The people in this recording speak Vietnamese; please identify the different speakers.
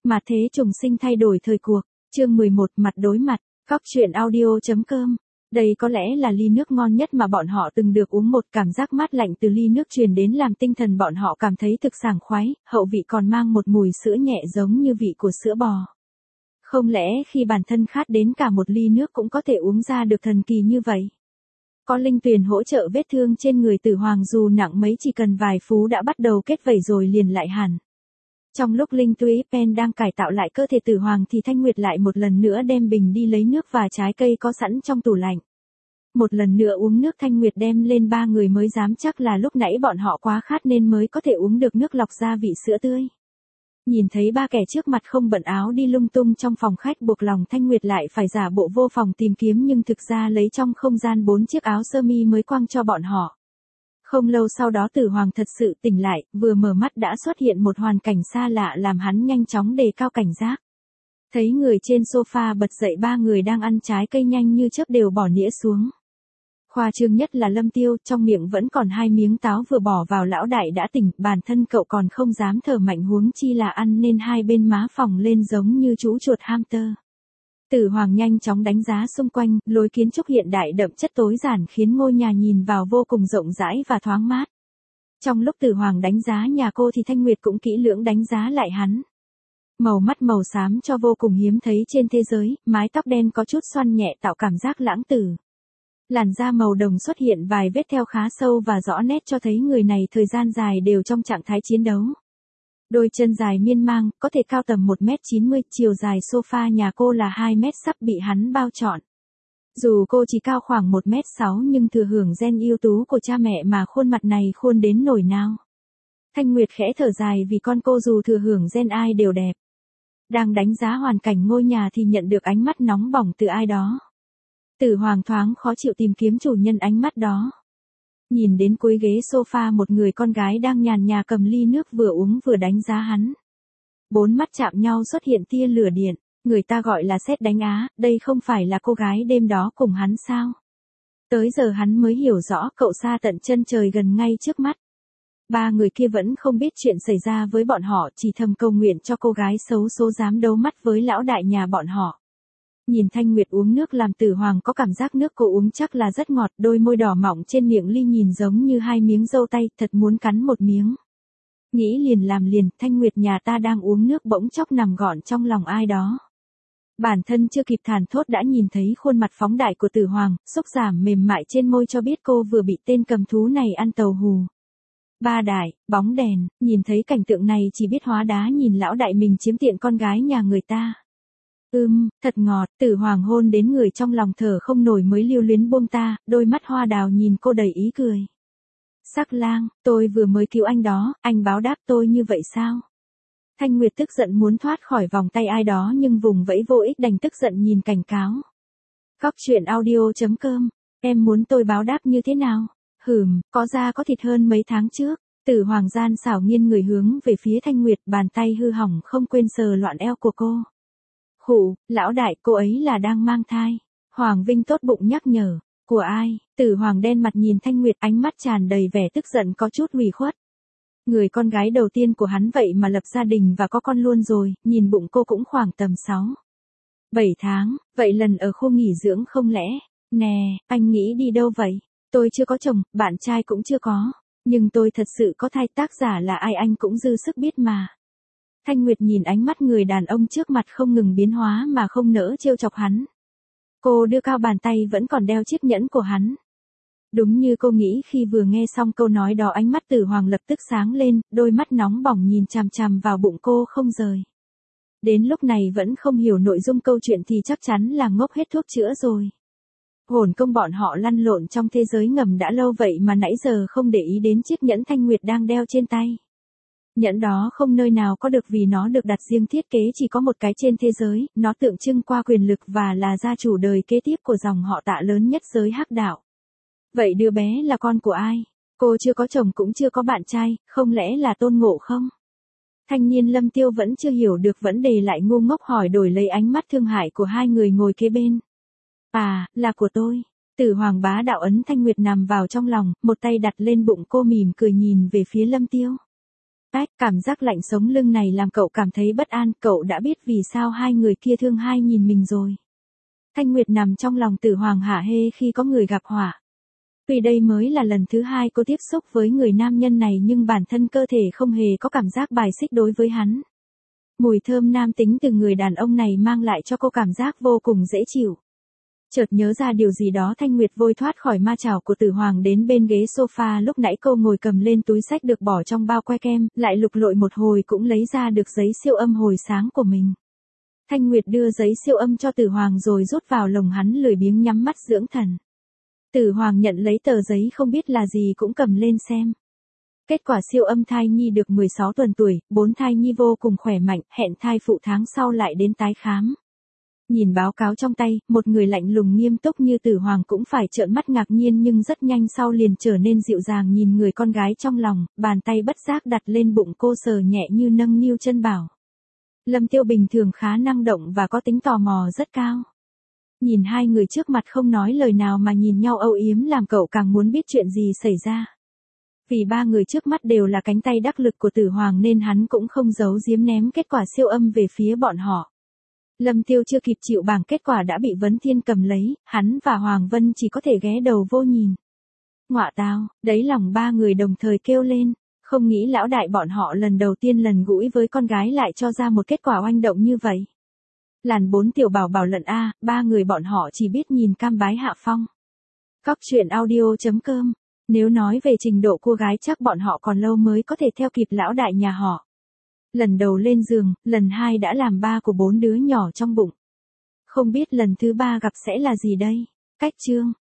Speaker 1: Mà thế trùng sinh thay đổi thời cuộc, chương 11 mặt đối mặt, Cóc truyện audio.com. Đây có lẽ là ly nước ngon nhất mà bọn họ từng được uống, một cảm giác mát lạnh từ ly nước truyền đến làm tinh thần bọn họ cảm thấy thực sảng khoái, hậu vị còn mang một mùi sữa nhẹ giống như vị của sữa bò. Không lẽ khi bản thân khát đến cả một ly nước cũng có thể uống ra được thần kỳ như vậy? Có linh tuyền hỗ trợ vết thương trên người Tử Hoàng dù nặng mấy chỉ cần vài phú đã bắt đầu kết vảy rồi liền lại hẳn. Trong lúc Linh Túy Pen đang cải tạo lại cơ thể Tử Hoàng thì Thanh Nguyệt lại một lần nữa đem bình đi lấy nước và trái cây có sẵn trong tủ lạnh. Một lần nữa uống nước Thanh Nguyệt đem lên, ba người mới dám chắc là lúc nãy bọn họ quá khát nên mới có thể uống được nước lọc gia vị sữa tươi. Nhìn thấy ba kẻ trước mặt không bận áo đi lung tung trong phòng khách, buộc lòng Thanh Nguyệt lại phải giả bộ vô phòng tìm kiếm, nhưng thực ra lấy trong không gian 4 chiếc áo sơ mi mới quăng cho bọn họ. Không lâu sau đó Tử Hoàng thật sự tỉnh lại, vừa mở mắt đã xuất hiện một hoàn cảnh xa lạ làm hắn nhanh chóng đề cao cảnh giác. Thấy người trên sofa bật dậy, ba người đang ăn trái cây nhanh như chớp đều bỏ nĩa xuống. Khoa trương nhất là Lâm Tiêu, trong miệng vẫn còn 2 miếng táo vừa bỏ vào lão đại đã tỉnh, bản thân cậu còn không dám thở mạnh huống chi là ăn, nên hai bên má phồng lên giống như chú chuột hamster. Tử Hoàng nhanh chóng đánh giá xung quanh, lối kiến trúc hiện đại đậm chất tối giản khiến ngôi nhà nhìn vào vô cùng rộng rãi và thoáng mát. Trong lúc Tử Hoàng đánh giá nhà cô thì Thanh Nguyệt cũng kỹ lưỡng đánh giá lại hắn. Màu mắt màu xám cho vô cùng hiếm thấy trên thế giới, mái tóc đen có chút xoăn nhẹ tạo cảm giác lãng tử. Làn da màu đồng xuất hiện vài vết thêu khá sâu và rõ nét cho thấy người này thời gian dài đều trong trạng thái chiến đấu. Đôi chân dài miên man, có thể cao tầm 1m90, chiều dài sofa nhà cô là 2 mét sắp bị hắn bao trọn. Dù cô chỉ cao khoảng 1m6 nhưng thừa hưởng gen ưu tú của cha mẹ mà khuôn mặt này khuôn đến nổi nào. Thanh Nguyệt khẽ thở dài vì con cô dù thừa hưởng gen ai đều đẹp. Đang đánh giá hoàn cảnh ngôi nhà thì nhận được ánh mắt nóng bỏng từ ai đó. Tử Hoàng thoáng khó chịu tìm kiếm chủ nhân ánh mắt đó. Nhìn đến cuối ghế sofa một người con gái đang nhàn nhã cầm ly nước vừa uống vừa đánh giá hắn. 4 mắt chạm nhau xuất hiện tia lửa điện, người ta gọi là sét đánh á, đây không phải là cô gái đêm đó cùng hắn sao? Tới giờ hắn mới hiểu rõ cậu xa tận chân trời gần ngay trước mắt. Ba người kia vẫn không biết chuyện xảy ra với bọn họ, chỉ thầm cầu nguyện cho cô gái xấu số dám đấu mắt với lão đại nhà bọn họ. Nhìn Thanh Nguyệt uống nước làm Tử Hoàng có cảm giác nước cô uống chắc là rất ngọt, đôi môi đỏ mọng trên miệng ly nhìn giống như 2 miếng dâu tay, thật muốn cắn một miếng. Nghĩ liền làm liền, Thanh Nguyệt nhà ta đang uống nước bỗng chốc nằm gọn trong lòng ai đó. Bản thân chưa kịp thản thốt đã nhìn thấy khuôn mặt phóng đại của Tử Hoàng, xúc giảm mềm mại trên môi cho biết cô vừa bị tên cầm thú này ăn tàu hù. Ba đại, bóng đèn, nhìn thấy cảnh tượng này chỉ biết hóa đá nhìn lão đại mình chiếm tiện con gái nhà người ta. Thật ngọt, Tử Hoàng hôn đến người trong lòng thở không nổi mới lưu luyến buông ta, đôi mắt hoa đào nhìn cô đầy ý cười. Sắc lang, tôi vừa mới cứu anh đó, anh báo đáp tôi như vậy sao? Thanh Nguyệt tức giận muốn thoát khỏi vòng tay ai đó nhưng vùng vẫy vô ích đành tức giận nhìn cảnh cáo. Cóc truyện audio.com, em muốn tôi báo đáp như thế nào? Có da có thịt hơn mấy tháng trước. Tử Hoàng gian xảo nghiêng người hướng về phía Thanh Nguyệt, bàn tay hư hỏng không quên sờ loạn eo của cô. Khụ, lão đại, cô ấy là đang mang thai. Hoàng Vinh tốt bụng nhắc nhở. Của ai? Tử Hoàng đen mặt nhìn Thanh Nguyệt, ánh mắt tràn đầy vẻ tức giận có chút ủy khuất. Người con gái đầu tiên của hắn vậy mà lập gia đình và có con luôn rồi, nhìn bụng cô cũng khoảng tầm 7 tháng, vậy lần ở khu nghỉ dưỡng không lẽ? Nè, anh nghĩ đi đâu vậy? Tôi chưa có chồng, bạn trai cũng chưa có. Nhưng tôi thật sự có thai, tác giả là ai anh cũng dư sức biết mà. Thanh Nguyệt nhìn ánh mắt người đàn ông trước mặt không ngừng biến hóa mà không nỡ trêu chọc hắn. Cô đưa cao bàn tay vẫn còn đeo chiếc nhẫn của hắn. Đúng như cô nghĩ, khi vừa nghe xong câu nói đó ánh mắt Tử Hoàng lập tức sáng lên, đôi mắt nóng bỏng nhìn chằm chằm vào bụng cô không rời. Đến lúc này vẫn không hiểu nội dung câu chuyện thì chắc chắn là ngốc hết thuốc chữa rồi. Hồn công bọn họ lăn lộn trong thế giới ngầm đã lâu vậy mà nãy giờ không để ý đến chiếc nhẫn Thanh Nguyệt đang đeo trên tay. Nhẫn đó không nơi nào có được vì nó được đặt riêng thiết kế chỉ có một cái trên thế giới, nó tượng trưng qua quyền lực và là gia chủ đời kế tiếp của dòng họ Tạ lớn nhất giới hắc đạo. Vậy đứa bé là con của ai? Cô chưa có chồng cũng chưa có bạn trai, không lẽ là Tôn Ngộ không? Thanh niên Lâm Tiêu vẫn chưa hiểu được vấn đề lại ngu ngốc hỏi đổi lấy ánh mắt thương hại của hai người ngồi kế bên. À, là của tôi. Tử Hoàng bá đạo ấn Thanh Nguyệt nằm vào trong lòng, một tay đặt lên bụng cô mỉm cười nhìn về phía Lâm Tiêu. Ách, cảm giác lạnh sống lưng này làm cậu cảm thấy bất an, cậu đã biết vì sao hai người kia thương hai nhìn mình rồi. Thanh Nguyệt nằm trong lòng Tử Hoàng hả hê khi có người gặp họa. Tuy đây mới là lần thứ hai cô tiếp xúc với người nam nhân này nhưng bản thân cơ thể không hề có cảm giác bài xích đối với hắn. Mùi thơm nam tính từ người đàn ông này mang lại cho cô cảm giác vô cùng dễ chịu. Chợt nhớ ra điều gì đó Thanh Nguyệt vội thoát khỏi ma chảo của Tử Hoàng đến bên ghế sofa lúc nãy cô ngồi cầm lên túi xách được bỏ trong bao que kem, lại lục lội một hồi cũng lấy ra được giấy siêu âm hồi sáng của mình. Thanh Nguyệt đưa giấy siêu âm cho Tử Hoàng rồi rút vào lồng hắn lười biếng nhắm mắt dưỡng thần. Tử Hoàng nhận lấy tờ giấy không biết là gì cũng cầm lên xem. Kết quả siêu âm thai nhi được 16 tuần tuổi, 4 thai nhi vô cùng khỏe mạnh, hẹn thai phụ tháng sau lại đến tái khám. Nhìn báo cáo trong tay, một người lạnh lùng nghiêm túc như Tử Hoàng cũng phải trợn mắt ngạc nhiên nhưng rất nhanh sau liền trở nên dịu dàng nhìn người con gái trong lòng, bàn tay bất giác đặt lên bụng cô sờ nhẹ như nâng niu chân bảo. Lâm Tiêu bình thường khá năng động và có tính tò mò rất cao. Nhìn hai người trước mặt không nói lời nào mà nhìn nhau âu yếm làm cậu càng muốn biết chuyện gì xảy ra. Vì ba người trước mắt đều là cánh tay đắc lực của Tử Hoàng nên hắn cũng không giấu giếm ném kết quả siêu âm về phía bọn họ. Lâm Tiêu chưa kịp chịu bảng kết quả đã bị Vấn Thiên cầm lấy, hắn và Hoàng Vân chỉ có thể ghé đầu vô nhìn. Ngọa tao, đấy lòng ba người đồng thời kêu lên, không nghĩ lão đại bọn họ lần đầu tiên lần gũi với con gái lại cho ra một kết quả oanh động như vậy. Làn 4 tiểu bảo bảo lận A, ba người bọn họ chỉ biết nhìn cam bái hạ phong. Cóc truyện audio.com. Nếu nói về trình độ cua gái chắc bọn họ còn lâu mới có thể theo kịp lão đại nhà họ. Lần đầu lên giường, lần 2 đã làm ba của 4 đứa nhỏ trong bụng. Không biết lần thứ 3 gặp sẽ là gì đây? Cách chương.